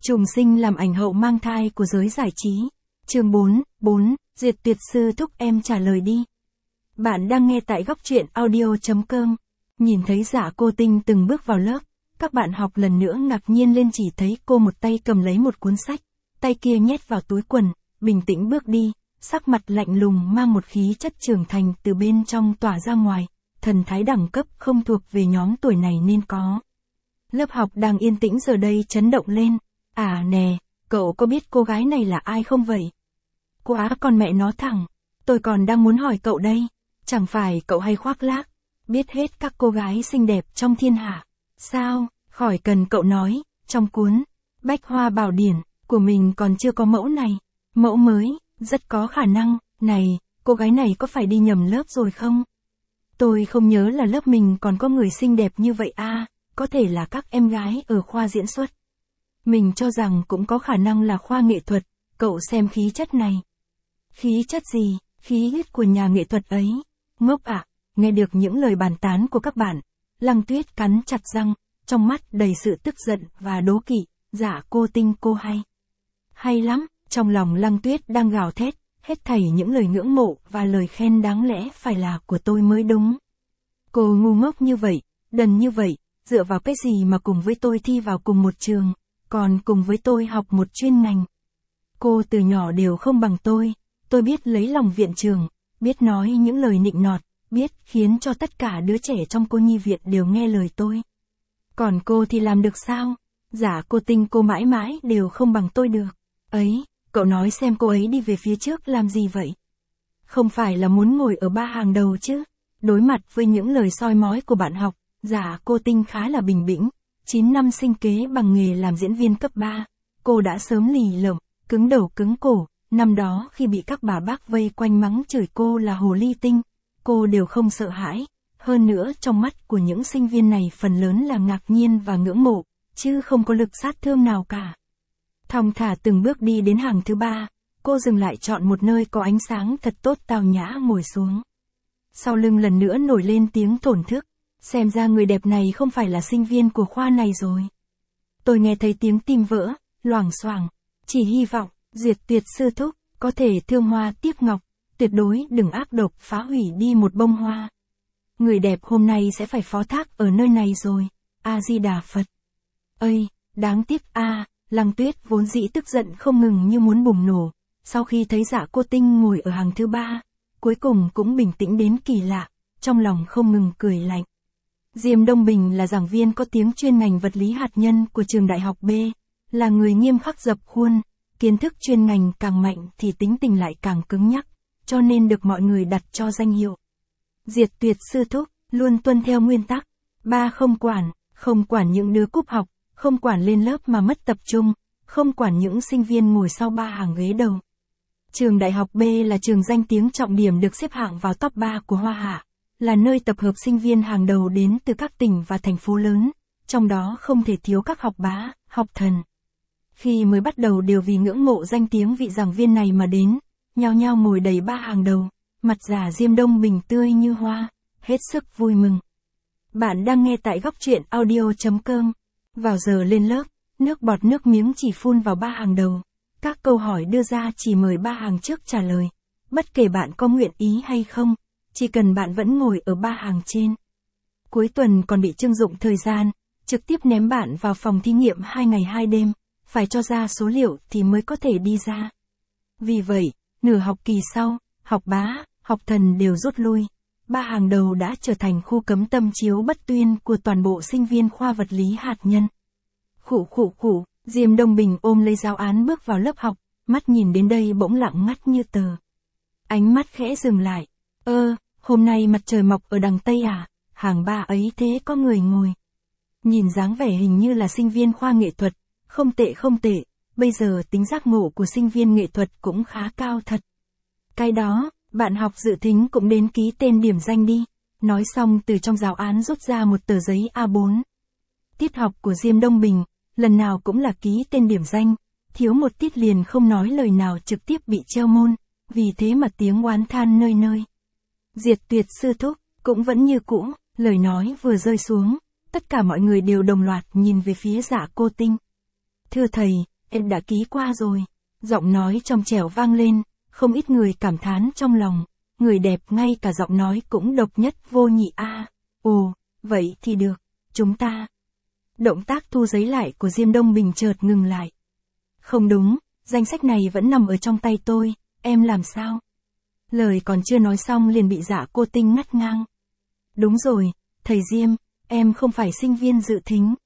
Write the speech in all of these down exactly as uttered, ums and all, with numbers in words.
Trùng sinh làm ảnh hậu mang thai của giới giải trí. Chương bốn, bốn, Duyệt Tuyệt Sư Thúc em trả lời đi. Bạn đang nghe tại góc truyện audio chấm com. Nhìn thấy Dạ Cô Tinh từng bước vào lớp, các bạn học lần nữa ngạc nhiên lên chỉ thấy cô một tay cầm lấy một cuốn sách, tay kia nhét vào túi quần, bình tĩnh bước đi, sắc mặt lạnh lùng mang một khí chất trưởng thành từ bên trong tỏa ra ngoài, thần thái đẳng cấp không thuộc về nhóm tuổi này nên có. Lớp học đang yên tĩnh giờ đây chấn động lên. À nè, cậu có biết cô gái này là ai không vậy? Quá con mẹ nó thẳng, tôi còn đang muốn hỏi cậu đây, chẳng phải cậu hay khoác lác, biết hết các cô gái xinh đẹp trong thiên hạ. Sao, khỏi cần cậu nói, trong cuốn Bách Hoa Bảo Điển của mình còn chưa có mẫu này, mẫu mới, rất có khả năng. Này, cô gái này có phải đi nhầm lớp rồi không? Tôi không nhớ là lớp mình còn có người xinh đẹp như vậy à, có thể là các em gái ở khoa diễn xuất. Mình cho rằng cũng có khả năng là khoa nghệ thuật, cậu xem khí chất này. Khí chất gì, khí huyết của nhà nghệ thuật ấy. Ngốc ạ, à, nghe được những lời bàn tán của các bạn, Lăng Tuyết cắn chặt răng, trong mắt đầy sự tức giận và đố kỵ. Dạ Cô Tinh cô hay. Hay lắm, trong lòng Lăng Tuyết đang gào thét, hết thảy những lời ngưỡng mộ và lời khen đáng lẽ phải là của tôi mới đúng. Cô ngu ngốc như vậy, đần như vậy, dựa vào cái gì mà cùng với tôi thi vào cùng một trường, còn cùng với tôi học một chuyên ngành. Cô từ nhỏ đều không bằng tôi, tôi biết lấy lòng viện trường, biết nói những lời nịnh nọt, biết khiến cho tất cả đứa trẻ trong cô nhi viện đều nghe lời tôi. Còn cô thì làm được sao? Dạ Cô Tinh cô mãi mãi đều không bằng tôi được. Ấy, cậu nói xem cô ấy đi về phía trước làm gì vậy? Không phải là muốn ngồi ở ba hàng đầu chứ? Đối mặt với những lời soi mói của bạn học, Dạ Cô Tinh khá là bình tĩnh. chín năm sinh kế bằng nghề làm diễn viên cấp ba, cô đã sớm lì lợm, cứng đầu cứng cổ. Năm đó khi bị các bà bác vây quanh mắng chửi cô là hồ ly tinh, cô đều không sợ hãi. Hơn nữa trong mắt của những sinh viên này phần lớn là ngạc nhiên và ngưỡng mộ, chứ không có lực sát thương nào cả. Thong thả từng bước đi đến hàng thứ ba, cô dừng lại chọn một nơi có ánh sáng thật tốt tao nhã ngồi xuống. Sau lưng lần nữa nổi lên tiếng thổn thức, xem ra người đẹp này không phải là sinh viên của khoa này rồi. Tôi nghe thấy tiếng tim vỡ, loảng xoảng, chỉ hy vọng Duyệt Tuyệt Sư Thúc có thể thương hoa tiếc ngọc, tuyệt đối đừng ác độc phá hủy đi một bông hoa. Người đẹp hôm nay sẽ phải phó thác ở nơi này rồi. A Di Đà Phật. Ây, đáng tiếc a, à, Lăng Tuyết vốn dĩ tức giận không ngừng như muốn bùng nổ, sau khi thấy Dạ Cô Tinh ngồi ở hàng thứ ba, cuối cùng cũng bình tĩnh đến kỳ lạ, trong lòng không ngừng cười lạnh. Diêm Đông Bình là giảng viên có tiếng chuyên ngành vật lý hạt nhân của trường đại học B, là người nghiêm khắc dập khuôn, kiến thức chuyên ngành càng mạnh thì tính tình lại càng cứng nhắc, cho nên được mọi người đặt cho danh hiệu Duyệt Tuyệt Sư Thúc, luôn tuân theo nguyên tắc, ba không quản, không quản những đứa cúp học, không quản lên lớp mà mất tập trung, không quản những sinh viên ngồi sau ba hàng ghế đầu. Trường đại học B là trường danh tiếng trọng điểm được xếp hạng vào top ba của Hoa Hạ, là nơi tập hợp sinh viên hàng đầu đến từ các tỉnh và thành phố lớn, trong đó không thể thiếu các học bá, học thần. Khi mới bắt đầu đều vì ngưỡng mộ danh tiếng vị giảng viên này mà đến, nhao nhao ngồi đầy ba hàng đầu, mặt già Diêm Đông Bình tươi như hoa, hết sức vui mừng. Bạn đang nghe tại góc truyện audio chấm com. Vào giờ lên lớp, nước bọt nước miếng chỉ phun vào ba hàng đầu. Các câu hỏi đưa ra chỉ mời ba hàng trước trả lời. Bất kể bạn có nguyện ý hay không, chỉ cần bạn vẫn ngồi ở ba hàng trên. Cuối tuần còn bị trưng dụng thời gian, trực tiếp ném bạn vào phòng thí nghiệm hai ngày hai đêm, phải cho ra số liệu thì mới có thể đi ra. Vì vậy, nửa học kỳ sau, học bá, học thần đều rút lui. Ba hàng đầu đã trở thành khu cấm tâm chiếu bất tuyên của toàn bộ sinh viên khoa vật lý hạt nhân. Khụ khụ khụ, Diêm Đông Bình ôm lấy giáo án bước vào lớp học, mắt nhìn đến đây bỗng lặng ngắt như tờ. Ánh mắt khẽ dừng lại. Ơ, hôm nay mặt trời mọc ở đằng Tây à, hàng ba ấy thế có người ngồi. Nhìn dáng vẻ hình như là sinh viên khoa nghệ thuật, không tệ không tệ, bây giờ tính giác ngộ của sinh viên nghệ thuật cũng khá cao thật. Cái đó, bạn học dự thính cũng đến ký tên điểm danh đi. Nói xong từ trong giáo án rút ra một tờ giấy A bốn. Tiết học của Diêm Đông Bình, lần nào cũng là ký tên điểm danh, thiếu một tiết liền không nói lời nào trực tiếp bị treo môn, vì thế mà tiếng oán than nơi nơi. Duyệt Tuyệt Sư Thúc, cũng vẫn như cũ, lời nói vừa rơi xuống, tất cả mọi người đều đồng loạt nhìn về phía Dạ Cô Tinh. Thưa thầy, Em đã ký qua rồi. Giọng nói trong trẻo vang lên, không ít người cảm thán trong lòng. Người đẹp ngay cả giọng nói cũng độc nhất vô nhị a. À, ồ, vậy thì được, chúng ta. Động tác thu giấy lại của Diêm Đông Bình chợt ngừng lại. Không đúng, danh sách này vẫn nằm ở trong tay tôi, em làm sao? Lời còn chưa nói xong liền bị Dạ Cô Tinh ngắt ngang. Đúng rồi, thầy Diêm, em không phải sinh viên dự thính.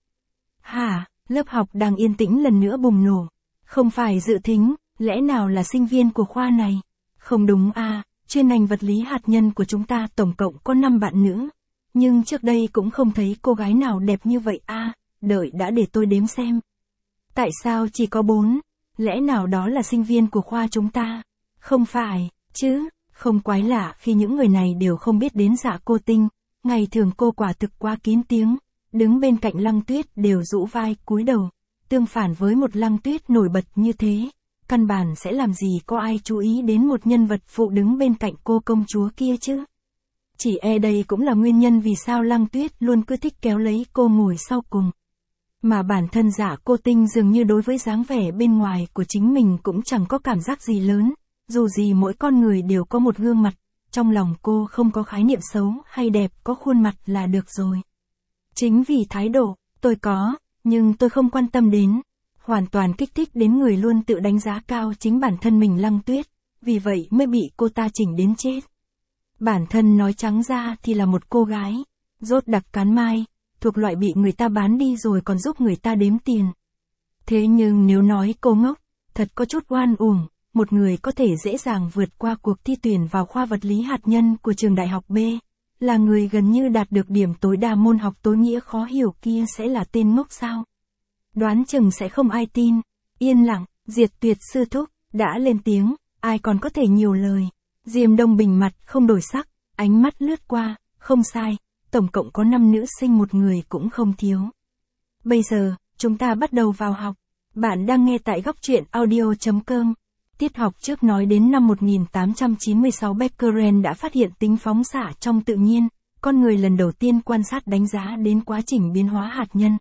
Hả, lớp học đang yên tĩnh lần nữa bùng nổ. Không phải dự thính, lẽ nào là sinh viên của khoa này? Không đúng à, chuyên ngành vật lý hạt nhân của chúng ta tổng cộng có năm bạn nữ. Nhưng trước đây cũng không thấy cô gái nào đẹp như vậy à, đợi đã để tôi đếm xem. Tại sao chỉ có bốn? Lẽ nào đó là sinh viên của khoa chúng ta? Không phải, chứ, không quái lạ khi những người này đều không biết đến Dạ Cô Tinh. Ngày thường cô quả thực quá kín tiếng, đứng bên cạnh Lăng Tuyết đều rũ vai cúi đầu. Tương phản với một Lăng Tuyết nổi bật như thế, căn bản sẽ làm gì có ai chú ý đến một nhân vật phụ đứng bên cạnh cô công chúa kia chứ. Chỉ e đây cũng là nguyên nhân vì sao Lăng Tuyết luôn cứ thích kéo lấy cô ngồi sau cùng. Mà bản thân Dạ Cô Tinh dường như đối với dáng vẻ bên ngoài của chính mình cũng chẳng có cảm giác gì lớn, dù gì mỗi con người đều có một gương mặt, trong lòng cô không có khái niệm xấu hay đẹp, có khuôn mặt là được rồi. Chính vì thái độ, tôi có, nhưng tôi không quan tâm đến, hoàn toàn kích thích đến người luôn tự đánh giá cao chính bản thân mình Lăng Tuyết, vì vậy mới bị cô ta chỉnh đến chết. Bản thân nói trắng ra thì là một cô gái, rốt đặc cán mai, thuộc loại bị người ta bán đi rồi còn giúp người ta đếm tiền. Thế nhưng nếu nói cô ngốc, thật có chút oan uổng, một người có thể dễ dàng vượt qua cuộc thi tuyển vào khoa vật lý hạt nhân của trường đại học B, là người gần như đạt được điểm tối đa môn học tối nghĩa khó hiểu kia sẽ là tên ngốc sao? Đoán chừng sẽ không ai tin. Yên lặng, Diệt Tuyệt sư thúc, đã lên tiếng, ai còn có thể nhiều lời. Diêm Đông Bình mặt không đổi sắc, ánh mắt lướt qua, không sai, tổng cộng có năm nữ sinh một người cũng không thiếu. Bây giờ, chúng ta bắt đầu vào học. Bạn đang nghe tại góc truyện audio chấm com. Tiết học trước nói đến năm một nghìn tám trăm chín mươi sáu Becquerel đã phát hiện tính phóng xạ trong tự nhiên, con người lần đầu tiên quan sát đánh giá đến quá trình biến hóa hạt nhân.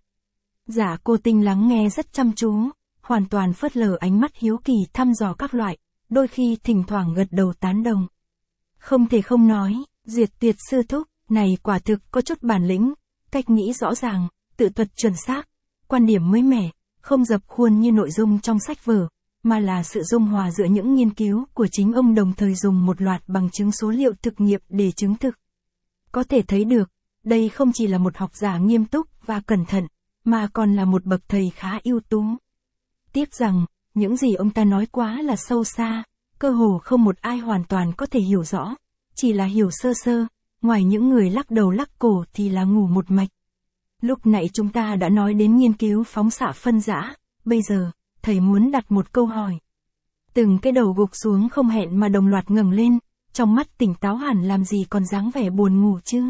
Dạ Cô Tinh lắng nghe rất chăm chú, hoàn toàn phớt lờ ánh mắt hiếu kỳ thăm dò các loại, đôi khi thỉnh thoảng gật đầu tán đồng. Không thể không nói, Diệt Tuyệt sư thúc, này quả thực có chút bản lĩnh, cách nghĩ rõ ràng, tự thuật chuẩn xác, quan điểm mới mẻ, không dập khuôn như nội dung trong sách vở, mà là sự dung hòa giữa những nghiên cứu của chính ông đồng thời dùng một loạt bằng chứng số liệu thực nghiệm để chứng thực. Có thể thấy được, đây không chỉ là một học giả nghiêm túc và cẩn thận, mà còn là một bậc thầy khá ưu tú. Tiếc rằng, những gì ông ta nói quá là sâu xa, cơ hồ không một ai hoàn toàn có thể hiểu rõ, chỉ là hiểu sơ sơ, ngoài những người lắc đầu lắc cổ thì là ngủ một mạch. Lúc nãy chúng ta đã nói đến nghiên cứu phóng xạ phân rã, bây giờ, thầy muốn đặt một câu hỏi. Từng cái đầu gục xuống không hẹn mà đồng loạt ngẩng lên, trong mắt tỉnh táo hẳn làm gì còn dáng vẻ buồn ngủ chứ.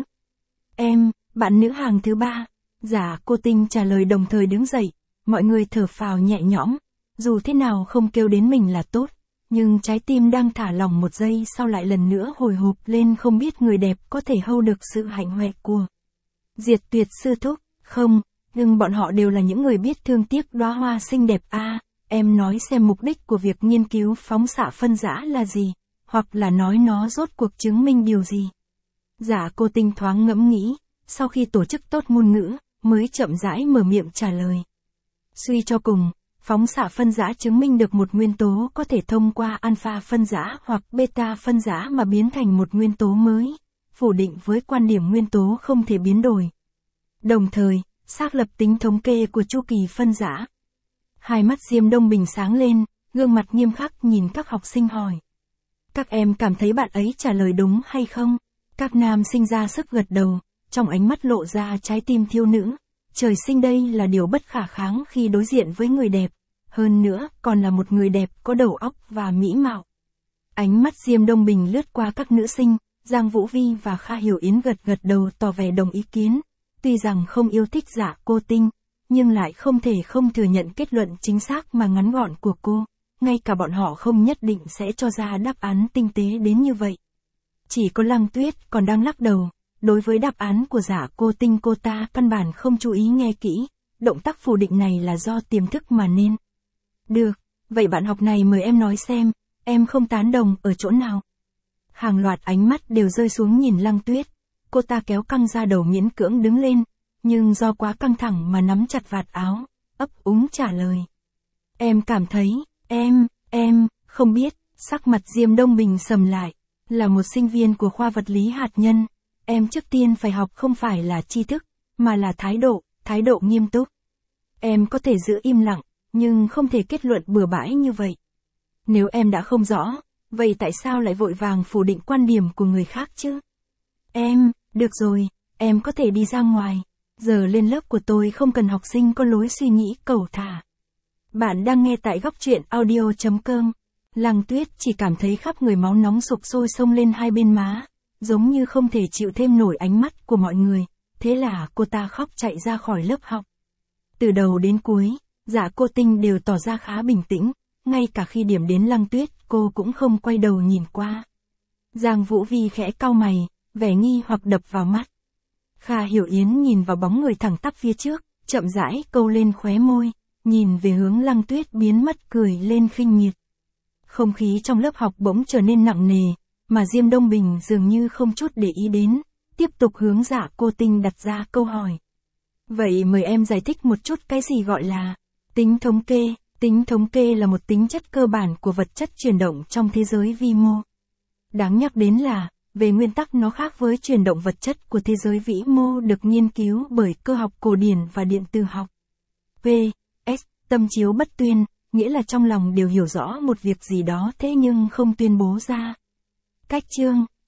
Em, bạn nữ hàng thứ ba. Dạ Cô Tinh trả lời đồng thời đứng dậy, mọi người thở phào nhẹ nhõm, dù thế nào không kêu đến mình là tốt, nhưng trái tim đang thả lỏng một giây sau lại lần nữa hồi hộp lên không biết người đẹp có thể hâu được sự hạnh huệ của Diệt Tuyệt sư thúc, không, nhưng bọn họ đều là những người biết thương tiếc đóa hoa xinh đẹp a. À, em nói xem mục đích của việc nghiên cứu phóng xạ phân rã là gì, hoặc là nói nó rốt cuộc chứng minh điều gì. Dạ Cô Tinh thoáng ngẫm nghĩ, sau khi tổ chức tốt ngôn ngữ, mới chậm rãi mở miệng trả lời. Suy cho cùng, phóng xạ phân rã chứng minh được một nguyên tố có thể thông qua alpha phân rã hoặc beta phân rã mà biến thành một nguyên tố mới, phủ định với quan điểm nguyên tố không thể biến đổi. Đồng thời, xác lập tính thống kê của chu kỳ phân rã. Hai mắt Diêm Đông Bình sáng lên, gương mặt nghiêm khắc nhìn các học sinh hỏi. Các em cảm thấy bạn ấy trả lời đúng hay không? Các nam sinh ra sức gật đầu, trong ánh mắt lộ ra trái tim thiếu nữ. Trời sinh đây là điều bất khả kháng khi đối diện với người đẹp, hơn nữa còn là một người đẹp có đầu óc và mỹ mạo. Ánh mắt Diêm Đông Bình lướt qua các nữ sinh, Giang Vũ Vi và Kha Hiểu Yến gật gật đầu tỏ vẻ đồng ý kiến. Tuy rằng không yêu thích Dạ Cô Tinh, nhưng lại không thể không thừa nhận kết luận chính xác mà ngắn gọn của cô, ngay cả bọn họ không nhất định sẽ cho ra đáp án tinh tế đến như vậy. Chỉ có Lăng Tuyết còn đang lắc đầu, đối với đáp án của Dạ Cô Tinh cô ta căn bản không chú ý nghe kỹ, động tác phủ định này là do tiềm thức mà nên. Được, vậy bạn học này mời em nói xem, em không tán đồng ở chỗ nào. Hàng loạt ánh mắt đều rơi xuống nhìn Lăng Tuyết. Cô ta kéo căng ra đầu miễn cưỡng đứng lên, nhưng do quá căng thẳng mà nắm chặt vạt áo, ấp úng trả lời. Em cảm thấy, em, em, không biết, sắc mặt Diêm Đông Bình sầm lại. Là một sinh viên của khoa vật lý hạt nhân, em trước tiên phải học không phải là tri thức, mà là thái độ, thái độ nghiêm túc. Em có thể giữ im lặng, nhưng không thể kết luận bừa bãi như vậy. Nếu em đã không rõ, vậy tại sao lại vội vàng phủ định quan điểm của người khác chứ? Em, được rồi, em có thể đi ra ngoài. Giờ lên lớp của tôi không cần học sinh có lối suy nghĩ cẩu thả. Bạn đang nghe tại góc truyện audio chấm com. Lăng Tuyết chỉ cảm thấy khắp người máu nóng sục sôi xông lên hai bên má, giống như không thể chịu thêm nổi ánh mắt của mọi người, thế là cô ta khóc chạy ra khỏi lớp học. Từ đầu đến cuối, Dạ Cô Tinh đều tỏ ra khá bình tĩnh, ngay cả khi điểm đến Lăng Tuyết, cô cũng không quay đầu nhìn qua. Giang Vũ Vi khẽ cau mày, vẻ nghi hoặc đập vào mắt. Kha Hiểu Yến nhìn vào bóng người thẳng tắp phía trước, chậm rãi câu lên khóe môi, nhìn về hướng Lăng Tuyết biến mất cười lên khinh miệt. Không khí trong lớp học bỗng trở nên nặng nề, mà Diêm Đông Bình dường như không chút để ý đến, tiếp tục hướng Dạ Cô Tinh đặt ra câu hỏi. Vậy mời em giải thích một chút cái gì gọi là tính thống kê. Tính thống kê là một tính chất cơ bản của vật chất chuyển động trong thế giới vi mô. Đáng nhắc đến là, về nguyên tắc nó khác với chuyển động vật chất của thế giới vĩ mô được nghiên cứu bởi cơ học cổ điển và điện từ học. P S Tâm chiếu bất tuyên, nghĩa là trong lòng đều hiểu rõ một việc gì đó thế nhưng không tuyên bố ra. Cách chương